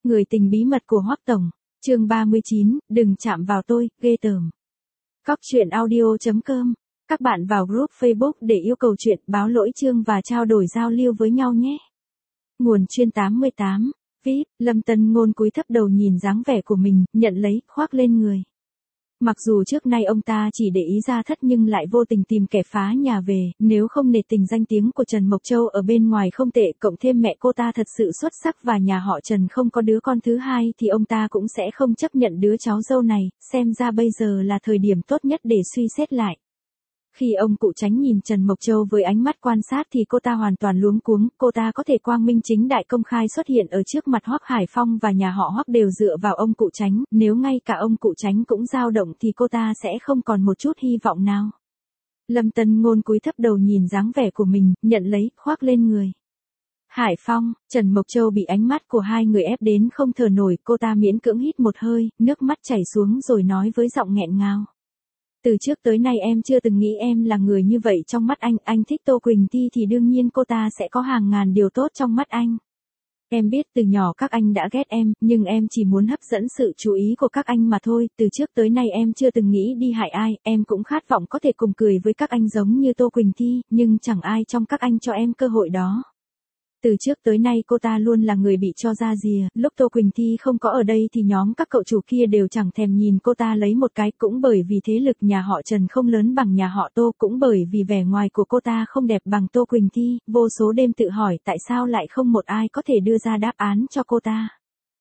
Người tình bí mật của Hoắc Tổng, chương 39, đừng chạm vào tôi, ghê tởm. Cóc truyện audio.com, các bạn vào group Facebook để yêu cầu chuyện, báo lỗi chương và trao đổi giao lưu với nhau nhé. Nguồn chuyên 88, VIP, Lâm Tân Ngôn cúi thấp đầu nhìn dáng vẻ của mình, nhận lấy, khoác lên người. Mặc dù trước nay ông ta chỉ để ý Gia Thất nhưng lại vô tình tìm kẻ phá nhà về, nếu không nể tình danh tiếng của Trần Mộc Châu ở bên ngoài không tệ, cộng thêm mẹ cô ta thật sự xuất sắc và nhà họ Trần không có đứa con thứ hai thì ông ta cũng sẽ không chấp nhận đứa cháu dâu này, xem ra bây giờ là thời điểm tốt nhất để suy xét lại. Khi ông cụ Tránh nhìn Trần Mộc Châu với ánh mắt quan sát thì cô ta hoàn toàn luống cuống, cô ta có thể quang minh chính đại công khai xuất hiện ở trước mặt Hoắc Hải Phong và nhà họ Hoắc đều dựa vào ông cụ Tránh, nếu ngay cả ông cụ Tránh cũng dao động thì cô ta sẽ không còn một chút hy vọng nào. Lâm Tân Ngôn cúi thấp đầu nhìn dáng vẻ của mình, nhận lấy, khoác lên người. Hải Phong, Trần Mộc Châu bị ánh mắt của hai người ép đến không thở nổi, cô ta miễn cưỡng hít một hơi, nước mắt chảy xuống rồi nói với giọng nghẹn ngào. Từ trước tới nay em chưa từng nghĩ em là người như vậy trong mắt anh thích Tô Quỳnh Thi thì đương nhiên cô ta sẽ có hàng ngàn điều tốt trong mắt anh. Em biết từ nhỏ các anh đã ghét em, nhưng em chỉ muốn hấp dẫn sự chú ý của các anh mà thôi, từ trước tới nay em chưa từng nghĩ đi hại ai, em cũng khát vọng có thể cùng cười với các anh giống như Tô Quỳnh Thi, nhưng chẳng ai trong các anh cho em cơ hội đó. Từ trước tới nay cô ta luôn là người bị cho ra rìa, lúc Tô Quỳnh Thi không có ở đây thì nhóm các cậu chủ kia đều chẳng thèm nhìn cô ta lấy một cái, cũng bởi vì thế lực nhà họ Trần không lớn bằng nhà họ Tô, cũng bởi vì vẻ ngoài của cô ta không đẹp bằng Tô Quỳnh Thi, vô số đêm tự hỏi tại sao lại không một ai có thể đưa ra đáp án cho cô ta.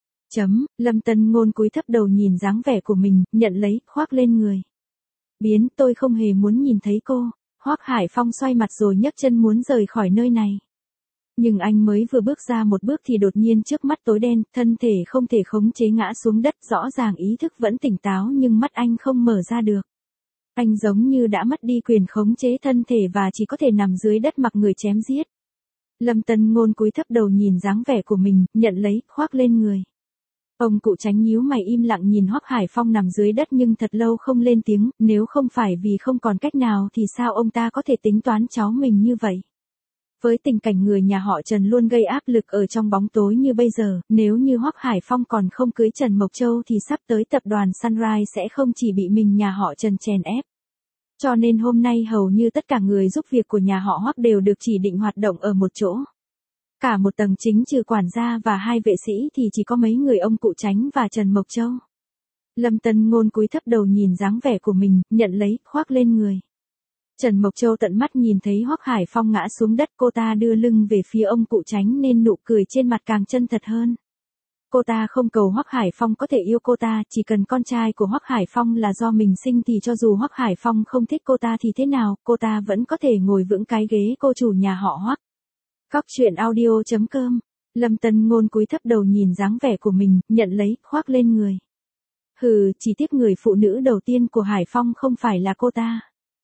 Lâm Tân Ngôn cúi thấp đầu nhìn dáng vẻ của mình, nhận lấy, khoác lên người. Tôi không hề muốn nhìn thấy cô. Hoắc Hải Phong xoay mặt rồi nhấc chân muốn rời khỏi nơi này. Nhưng anh mới vừa bước ra một bước thì đột nhiên trước mắt tối đen, thân thể không thể khống chế ngã xuống đất, rõ ràng ý thức vẫn tỉnh táo nhưng mắt anh không mở ra được. Anh giống như đã mất đi quyền khống chế thân thể và chỉ có thể nằm dưới đất mặc người chém giết. Lâm Tân Ngôn cúi thấp đầu nhìn dáng vẻ của mình, nhận lấy, khoác lên người. Ông cụ Tránh nhíu mày im lặng nhìn Hoắc Hải Phong nằm dưới đất nhưng thật lâu không lên tiếng, nếu không phải vì không còn cách nào thì sao ông ta có thể tính toán cháu mình như vậy. Với tình cảnh người nhà họ Trần luôn gây áp lực ở trong bóng tối như bây giờ, nếu như Hoắc Hải Phong còn không cưới Trần Mộc Châu thì sắp tới tập đoàn Sunrise sẽ không chỉ bị mình nhà họ Trần chèn ép. Cho nên hôm nay hầu như tất cả người giúp việc của nhà họ Hoắc đều được chỉ định hoạt động ở một chỗ. Cả một tầng chính trừ quản gia và hai vệ sĩ thì chỉ có mấy người ông cụ Tránh và Trần Mộc Châu. Lâm Tân Ngôn cúi thấp đầu nhìn dáng vẻ của mình, nhận lấy, khoác lên người. Trần Mộc Châu tận mắt nhìn thấy Hoắc Hải Phong ngã xuống đất, cô ta đưa lưng về phía ông cụ Tránh nên nụ cười trên mặt càng chân thật hơn. Cô ta không cầu Hoắc Hải Phong có thể yêu cô ta, chỉ cần con trai của Hoắc Hải Phong là do mình sinh thì cho dù Hoắc Hải Phong không thích cô ta thì thế nào, cô ta vẫn có thể ngồi vững cái ghế cô chủ nhà họ Hoắc. Cóc truyện audio.com, Lâm Tân Ngôn cúi thấp đầu nhìn dáng vẻ của mình, nhận lấy, khoác lên người. Chỉ tiếc người phụ nữ đầu tiên của Hải Phong không phải là cô ta.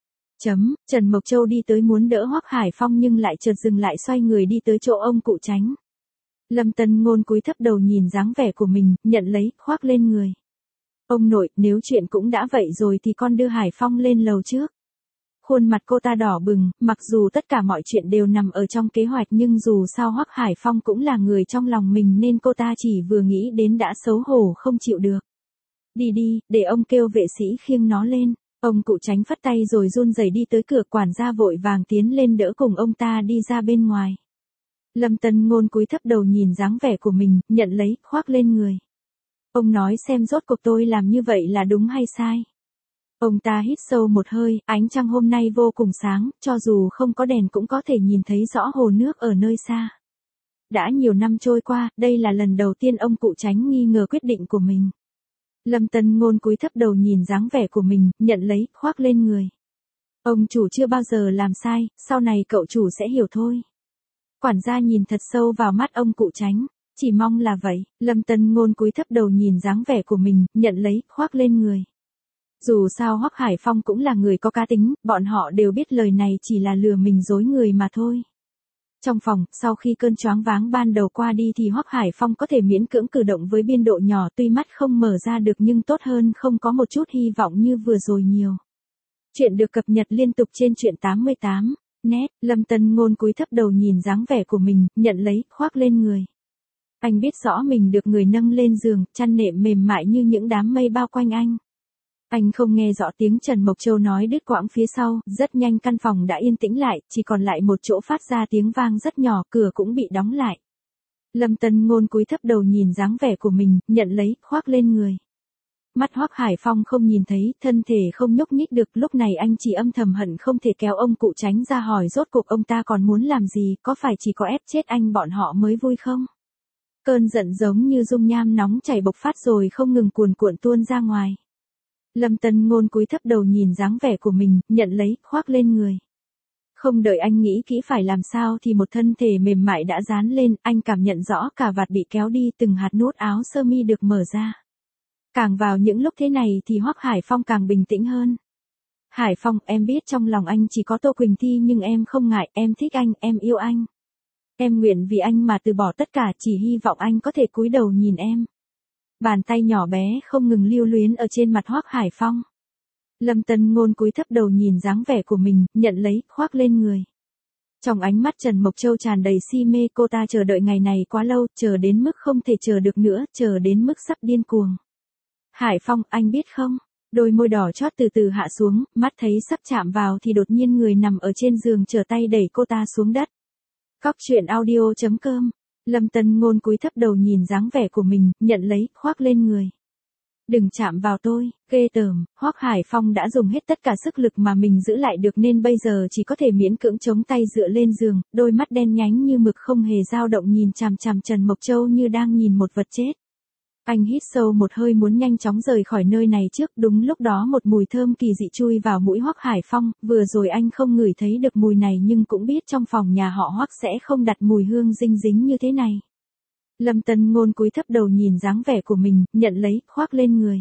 Trần Mộc Châu đi tới muốn đỡ Hoắc Hải Phong nhưng lại chợt dừng lại xoay người đi tới chỗ ông cụ Tránh. Lâm Tân Ngôn cúi thấp đầu nhìn dáng vẻ của mình, nhận lấy, khoác lên người. Ông nội, nếu chuyện cũng đã vậy rồi thì con đưa Hải Phong lên lầu trước. Khuôn mặt cô ta đỏ bừng, mặc dù tất cả mọi chuyện đều nằm ở trong kế hoạch nhưng dù sao Hoắc Hải Phong cũng là người trong lòng mình nên cô ta chỉ vừa nghĩ đến đã xấu hổ không chịu được. Đi, để ông kêu vệ sĩ khiêng nó lên. Ông cụ Tránh phất tay rồi run rẩy đi tới cửa, quản gia vội vàng tiến lên đỡ cùng ông ta đi ra bên ngoài. Lâm Tân Ngôn cúi thấp đầu nhìn dáng vẻ của mình, nhận lấy, khoác lên người. Ông nói xem rốt cuộc tôi làm như vậy là đúng hay sai. Ông ta hít sâu một hơi, ánh trăng hôm nay vô cùng sáng, cho dù không có đèn cũng có thể nhìn thấy rõ hồ nước ở nơi xa. Đã nhiều năm trôi qua, đây là lần đầu tiên ông cụ Tránh nghi ngờ quyết định của mình. Lâm Tân Ngôn cúi thấp đầu nhìn dáng vẻ của mình, nhận lấy, khoác lên người. Ông chủ chưa bao giờ làm sai, sau này cậu chủ sẽ hiểu thôi. Quản gia nhìn thật sâu vào mắt ông cụ Tránh, chỉ mong là vậy. Lâm Tân Ngôn cúi thấp đầu nhìn dáng vẻ của mình, nhận lấy, khoác lên người. Dù sao Hoắc Hải Phong cũng là người có cá tính, bọn họ đều biết lời này chỉ là lừa mình dối người mà thôi. Trong phòng, sau khi cơn choáng váng ban đầu qua đi thì Hoắc Hải Phong có thể miễn cưỡng cử động với biên độ nhỏ, tuy mắt không mở ra được nhưng tốt hơn không có một chút hy vọng như vừa rồi nhiều. Chuyện được cập nhật liên tục trên truyện 88. Net, Lâm Tân Ngôn cúi thấp đầu nhìn dáng vẻ của mình, nhận lấy, khoác lên người. Anh biết rõ mình được người nâng lên giường, chăn nệm mềm mại như những đám mây bao quanh anh. Anh không nghe rõ tiếng Trần Mộc Châu nói đứt quãng phía sau, rất nhanh căn phòng đã yên tĩnh lại, chỉ còn lại một chỗ phát ra tiếng vang rất nhỏ, cửa cũng bị đóng lại. Lâm Tân Ngôn cúi thấp đầu nhìn dáng vẻ của mình, nhận lấy, khoác lên người. Mắt Hoắc Hải Phong không nhìn thấy, thân thể không nhúc nhích được, lúc này anh chỉ âm thầm hận không thể kéo ông cụ Tránh ra hỏi rốt cuộc ông ta còn muốn làm gì, có phải chỉ có ép chết anh bọn họ mới vui không? Cơn giận giống như dung nham nóng chảy bộc phát rồi không ngừng cuồn cuộn tuôn ra ngoài. Lâm Tân Ngôn cúi thấp đầu nhìn dáng vẻ của mình, nhận lấy, khoác lên người. Không đợi anh nghĩ kỹ phải làm sao thì một thân thể mềm mại đã dán lên, anh cảm nhận rõ cà vạt bị kéo đi, từng hạt nút áo sơ mi được mở ra. Càng vào những lúc thế này thì Hoắc Hải Phong càng bình tĩnh hơn. Hải Phong, em biết trong lòng anh chỉ có Tô Quỳnh Thi nhưng em không ngại, em thích anh, em yêu anh. Em nguyện vì anh mà từ bỏ tất cả, chỉ hy vọng anh có thể cúi đầu nhìn em. Bàn tay nhỏ bé không ngừng lưu luyến ở trên mặt Hoắc Hải Phong. Lâm Tân Ngôn cúi thấp đầu nhìn dáng vẻ của mình, nhận lấy, khoác lên người. Trong ánh mắt Trần Mộc Châu tràn đầy si mê, cô ta chờ đợi ngày này quá lâu, chờ đến mức không thể chờ được nữa, chờ đến mức sắp điên cuồng. Hải Phong, anh biết không? Đôi môi đỏ chót từ từ hạ xuống, mắt thấy sắp chạm vào thì đột nhiên người nằm ở trên giường trở tay đẩy cô ta xuống đất. Cóc truyện audio.com. Lâm Tân Ngôn cúi thấp đầu nhìn dáng vẻ của mình, nhận lấy, khoác lên người. Đừng chạm vào tôi, ghê tởm. Hoắc Hải Phong đã dùng hết tất cả sức lực mà mình giữ lại được nên bây giờ chỉ có thể miễn cưỡng chống tay dựa lên giường, đôi mắt đen nhánh như mực không hề dao động nhìn chằm chằm Trần Mộc Châu như đang nhìn một vật chết. Anh hít sâu một hơi muốn nhanh chóng rời khỏi nơi này trước, đúng lúc đó một mùi thơm kỳ dị chui vào mũi Hoắc Hải Phong, vừa rồi anh không ngửi thấy được mùi này nhưng cũng biết trong phòng nhà họ Hoắc sẽ không đặt mùi hương dinh dính như thế này. Lâm Tân Ngôn cúi thấp đầu nhìn dáng vẻ của mình, nhận lấy, khoác lên người.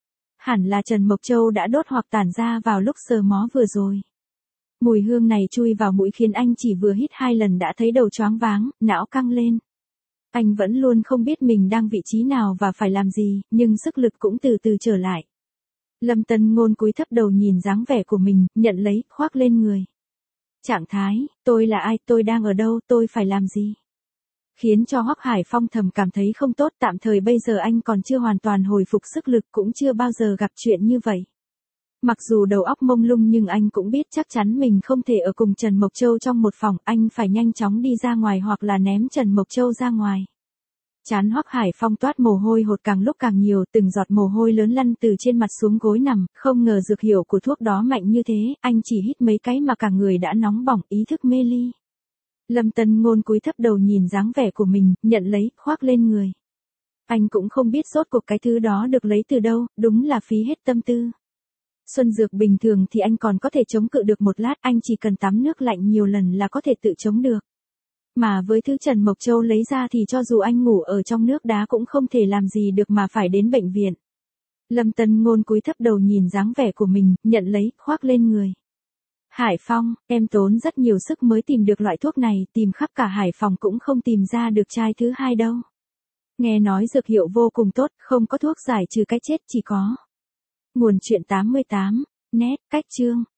Hẳn là Trần Mộc Châu đã đốt hoặc tản ra vào lúc sờ mó vừa rồi. Mùi hương này chui vào mũi khiến anh chỉ vừa hít 2 lần đã thấy đầu choáng váng, não căng lên. Anh vẫn luôn không biết mình đang vị trí nào và phải làm gì, nhưng sức lực cũng từ từ trở lại. Lâm Tân Ngôn cúi thấp đầu nhìn dáng vẻ của mình, nhận lấy, khoác lên người. Trạng thái, tôi là ai, tôi đang ở đâu, tôi phải làm gì? Khiến cho Hoắc Hải Phong thầm cảm thấy không tốt, tạm thời bây giờ anh còn chưa hoàn toàn hồi phục sức lực, cũng chưa bao giờ gặp chuyện như vậy. Mặc dù đầu óc mông lung nhưng anh cũng biết chắc chắn mình không thể ở cùng Trần Mộc Châu trong một phòng, anh phải nhanh chóng đi ra ngoài hoặc là ném Trần Mộc Châu ra ngoài. Trán Hoắc Hải Phong toát mồ hôi hột càng lúc càng nhiều, từng giọt mồ hôi lớn lăn từ trên mặt xuống gối nằm, không ngờ dược hiệu của thuốc đó mạnh như thế, anh chỉ hít mấy cái mà cả người đã nóng bỏng, ý thức mê ly. Lâm Tân Ngôn cúi thấp đầu nhìn dáng vẻ của mình, nhận lấy, khoác lên người. Anh cũng không biết rốt cuộc cái thứ đó được lấy từ đâu, đúng là phí hết tâm tư. Xuân dược bình thường thì anh còn có thể chống cự được một lát, anh chỉ cần tắm nước lạnh nhiều lần là có thể tự chống được. Mà với thứ Trần Mộc Châu lấy ra thì cho dù anh ngủ ở trong nước đá cũng không thể làm gì được mà phải đến bệnh viện. Lâm Tân Ngôn cúi thấp đầu nhìn dáng vẻ của mình, nhận lấy, khoác lên người. Hải Phong, em tốn rất nhiều sức mới tìm được loại thuốc này, tìm khắp cả Hải Phòng cũng không tìm ra được chai thứ 2 đâu. Nghe nói dược hiệu vô cùng tốt, không có thuốc giải trừ cái chết, chỉ có. Nguồn chuyện 88, net, cách chương.